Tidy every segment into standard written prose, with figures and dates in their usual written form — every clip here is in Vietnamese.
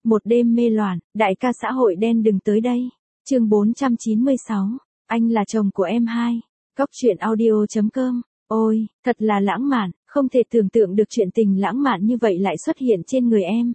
Một đêm mê loạn, đại ca xã hội đen đừng tới đây. Chương 496. Anh là chồng của em hai. Góc truyện audio.com. Ôi, thật là lãng mạn, không thể tưởng tượng được chuyện tình lãng mạn như vậy lại xuất hiện trên người em.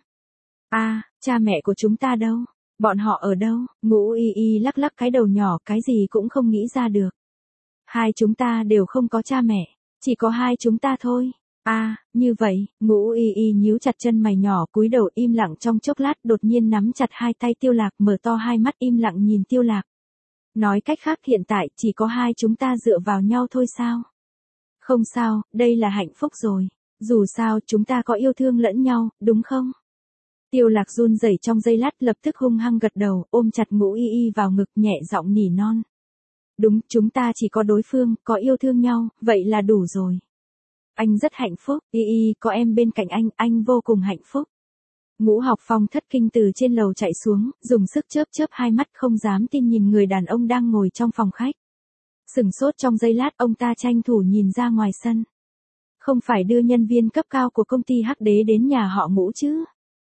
Cha mẹ của chúng ta đâu? Bọn họ ở đâu? Ngũ Y Y lắc lắc cái đầu nhỏ, cái gì cũng không nghĩ ra được. Hai chúng ta đều không có cha mẹ, chỉ có hai chúng ta thôi. Như vậy, Ngũ Y Y nhíu chặt chân mày nhỏ, cúi đầu im lặng trong chốc lát, đột nhiên nắm chặt hai tay Tiêu Lạc, mở to hai mắt im lặng nhìn Tiêu Lạc. Nói cách khác hiện tại chỉ có hai chúng ta dựa vào nhau thôi sao? Không sao, đây là hạnh phúc rồi. Dù sao chúng ta có yêu thương lẫn nhau, đúng không? Tiêu Lạc run rẩy trong giây lát, lập tức hung hăng gật đầu, ôm chặt Ngũ Y Y vào ngực, nhẹ giọng nỉ non. Đúng, chúng ta chỉ có đối phương, có yêu thương nhau, vậy là đủ rồi. Anh rất hạnh phúc, Y Y, có em bên cạnh anh vô cùng hạnh phúc. Ngũ Học Phong thất kinh từ trên lầu chạy xuống, dùng sức chớp chớp hai mắt, không dám tin nhìn người đàn ông đang ngồi trong phòng khách. Sửng sốt trong giây lát, ông ta tranh thủ nhìn ra ngoài sân. Không phải đưa nhân viên cấp cao của công ty Hắc Đế đến nhà họ Ngũ chứ?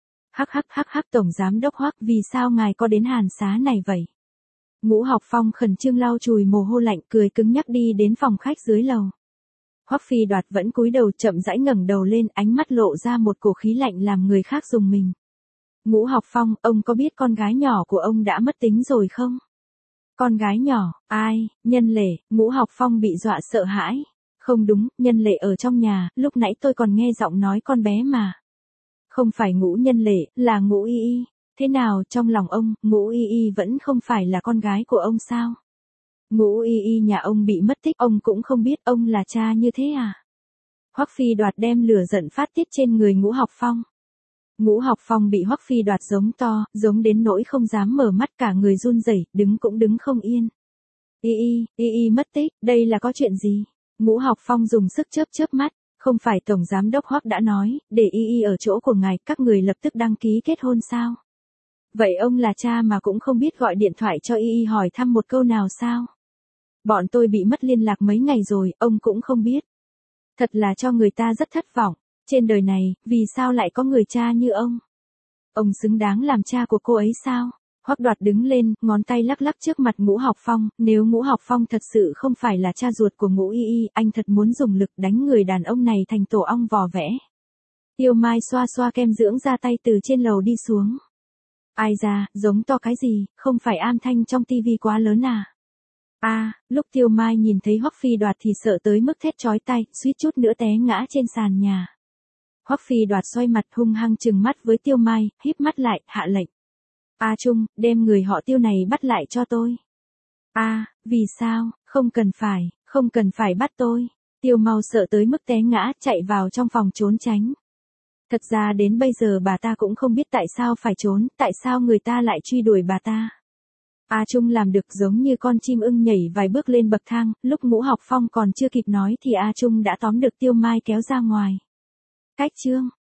Hắc tổng giám đốc Hoắc, vì sao ngài có đến Hàn Xá này vậy? Ngũ Học Phong khẩn trương lau chùi mồ hôi lạnh, cười cứng nhắc đi đến phòng khách dưới lầu. Hoắc Phi Đoạt vẫn cúi đầu, chậm rãi ngẩng đầu lên, ánh mắt lộ ra một cổ khí lạnh làm người khác rùng mình. Ngũ Học Phong, ông có biết con gái nhỏ của ông đã mất tính rồi không? Con gái nhỏ, ai? Nhân Lệ. Ngũ Học Phong bị dọa sợ hãi. Không đúng, Nhân Lệ ở trong nhà, lúc nãy tôi còn nghe giọng nói con bé mà. Không phải Ngũ Nhân Lệ, là Ngũ Y Y. Thế nào, trong lòng ông, Ngũ Y Y vẫn không phải là con gái của ông sao? Ngũ Y Y nhà ông bị mất tích, ông cũng không biết, ông là cha như thế à? Hoắc Phi Đoạt đem lửa giận phát tiết trên người Ngũ Học Phong. Ngũ Học Phong bị Hoắc Phi Đoạt giống to, giống đến nỗi không dám mở mắt, cả người run rẩy, đứng cũng đứng không yên. Y Y mất tích, đây là có chuyện gì? Ngũ Học Phong dùng sức chớp chớp mắt, không phải tổng giám đốc Hoắc đã nói, để Y ở chỗ của ngài, các người lập tức đăng ký kết hôn sao? Vậy ông là cha mà cũng không biết gọi điện thoại cho Y hỏi thăm một câu nào sao? Bọn tôi bị mất liên lạc mấy ngày rồi, ông cũng không biết. Thật là cho người ta rất thất vọng. Trên đời này, vì sao lại có người cha như ông? Ông xứng đáng làm cha của cô ấy sao? Hoắc Đoạt đứng lên, ngón tay lắc lắc trước mặt Ngũ Học Phong, nếu Ngũ Học Phong thật sự không phải là cha ruột của Ngũ Y, anh thật muốn dùng lực đánh người đàn ông này thành tổ ong vò vẽ. Tiêu Mai xoa xoa kem dưỡng da tay từ trên lầu đi xuống. Ai da, giống to cái gì, không phải âm thanh trong tivi quá lớn à? Lúc Tiêu Mai nhìn thấy Hoắc Phi Đoạt thì sợ tới mức thét chói tai, suýt chút nữa té ngã trên sàn nhà. Hoắc Phi Đoạt xoay mặt hung hăng trừng mắt với Tiêu Mai, híp mắt lại, hạ lệnh. Trung, đem người họ Tiêu này bắt lại cho tôi. Vì sao, không cần phải bắt tôi. Tiêu Mau sợ tới mức té ngã, chạy vào trong phòng trốn tránh. Thật ra đến bây giờ bà ta cũng không biết tại sao phải trốn, tại sao người ta lại truy đuổi bà ta. Trung làm được giống như con chim ưng nhảy vài bước lên bậc thang, lúc Ngũ Học Phong còn chưa kịp nói thì Trung đã tóm được Tiêu Mai kéo ra ngoài. Cách chương